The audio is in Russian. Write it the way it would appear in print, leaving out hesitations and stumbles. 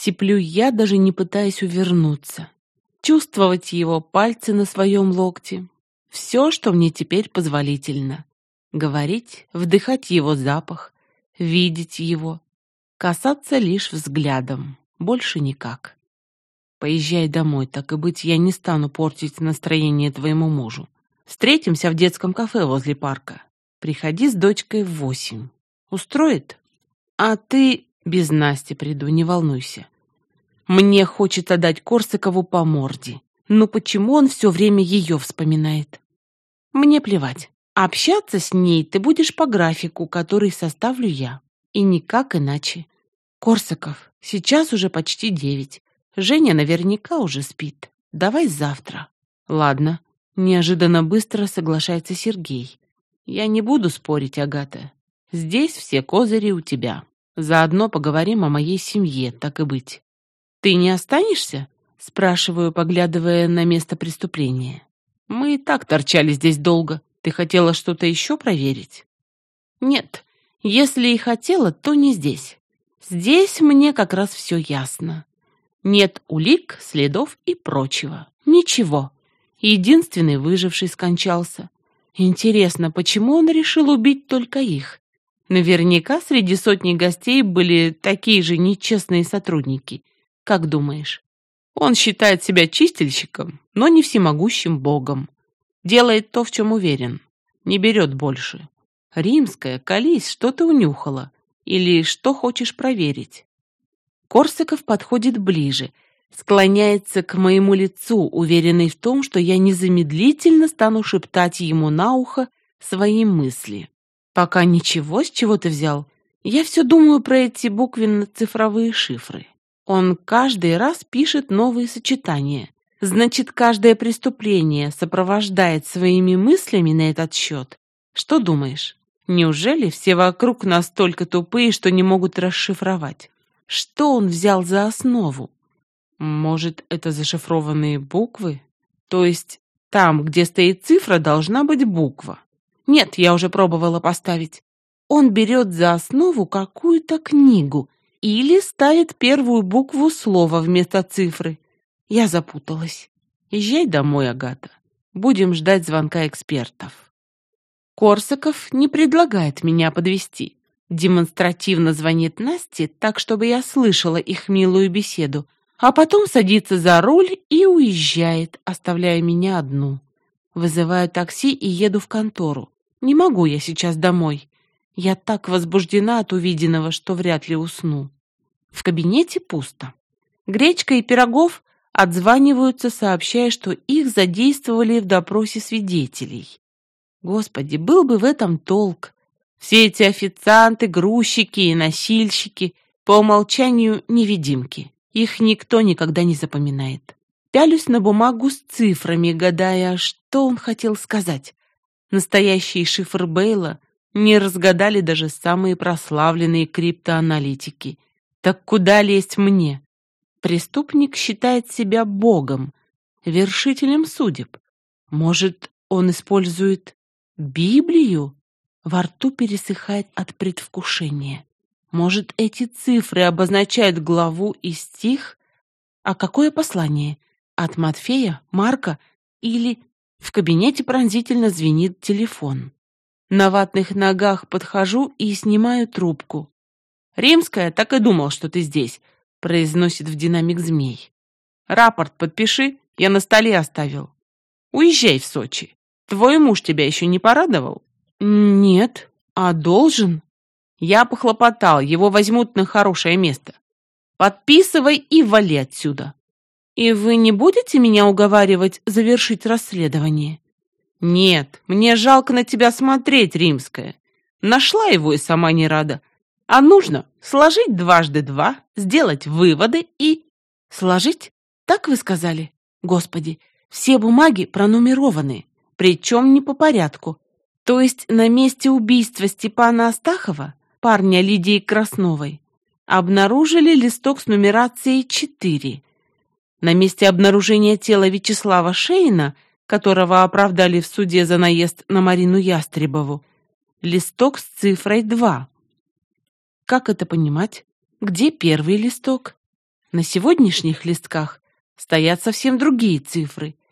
Сиплю я, даже не пытаясь увернуться. Чувствовать его пальцы на своем локте. Все, что мне теперь позволительно. Говорить, вдыхать его запах, видеть его. Касаться лишь взглядом, больше никак. Поезжай домой, так и быть, я не стану портить настроение твоему мужу. Встретимся в детском кафе возле парка. Приходи с дочкой в 8. Устроит? А ты без Насти приду, не волнуйся. Мне хочется дать Корсакову по морде. Но почему он все время ее вспоминает? Мне плевать. Общаться с ней ты будешь по графику, который составлю я. И никак иначе. Корсаков, сейчас уже почти 9. Женя наверняка уже спит. Давай завтра. Ладно. Неожиданно быстро соглашается Сергей. Я не буду спорить, Агата. Здесь все козыри у тебя. Заодно поговорим о моей семье, так и быть. Ты не останешься? Спрашиваю, поглядывая на место преступления. Мы и так торчали здесь долго. Ты хотела что-то еще проверить? Нет. Если и хотела, то не здесь. Здесь мне как раз все ясно. Нет улик, следов и прочего. Ничего. Единственный выживший скончался. Интересно, почему он решил убить только их? Наверняка среди сотни гостей были такие же нечестные сотрудники. Как думаешь? Он считает себя чистильщиком, но не всемогущим богом. Делает то, в чем уверен. Не берет больше. Римская, колись, что ты унюхала? Или что хочешь проверить? Корсаков подходит ближе, склоняется к моему лицу, уверенный в том, что я незамедлительно стану шептать ему на ухо свои мысли. Пока ничего, с чего ты взял? Я все думаю про эти буквенно-цифровые шифры. Он каждый раз пишет новые сочетания. Значит, каждое преступление сопровождает своими мыслями на этот счет. Что думаешь? Неужели все вокруг настолько тупые, что не могут расшифровать? Что он взял за основу? Может, это зашифрованные буквы? То есть там, где стоит цифра, должна быть буква. Нет, я уже пробовала поставить. Он берет за основу какую-то книгу или ставит первую букву слова вместо цифры. Я запуталась. Езжай домой, Агата. Будем ждать звонка экспертов. Корсаков не предлагает меня подвести. Демонстративно звонит Насте так, чтобы я слышала их милую беседу, а потом садится за руль и уезжает, оставляя меня одну. Вызываю такси и еду в контору. Не могу я сейчас домой. Я так возбуждена от увиденного, что вряд ли усну. В кабинете пусто. Гречка и Пирогов отзваниваются, сообщая, что их задействовали в допросе свидетелей. Господи, был бы в этом толк. Все эти официанты, грузчики и носильщики по умолчанию невидимки. Их никто никогда не запоминает. Пялюсь на бумагу с цифрами, гадая, что он хотел сказать. Настоящий шифр Бейла не разгадали даже самые прославленные криптоаналитики. Так куда лезть мне? Преступник считает себя богом, вершителем судеб. Может, он использует Библию? Во рту пересыхает от предвкушения. Может, эти цифры обозначают главу и стих? А какое послание? От Матфея, Марка или... В кабинете пронзительно звенит телефон. На ватных ногах подхожу и снимаю трубку. «Римская, так и думал, что ты здесь», — произносит в динамик Змей. «Рапорт подпиши, я на столе оставил. Уезжай в Сочи. Твой муж тебя еще не порадовал?» «Нет, а должен?» «Я похлопотал, его возьмут на хорошее место. Подписывай и вали отсюда». «И вы не будете меня уговаривать завершить расследование?» «Нет, мне жалко на тебя смотреть, Римская. Нашла его и сама не рада. А нужно сложить 2 × 2, сделать выводы и...» «Сложить? Так вы сказали? Господи, все бумаги пронумерованы, причем не по порядку. То есть на месте убийства Степана Астахова, парня Лидии Красновой, обнаружили листок с нумерацией 4. На месте обнаружения тела Вячеслава Шейна, которого оправдали в суде за наезд на Марину Ястребову, листок с цифрой 2. Как это понимать? Где первый листок? На сегодняшних листках стоят совсем другие цифры,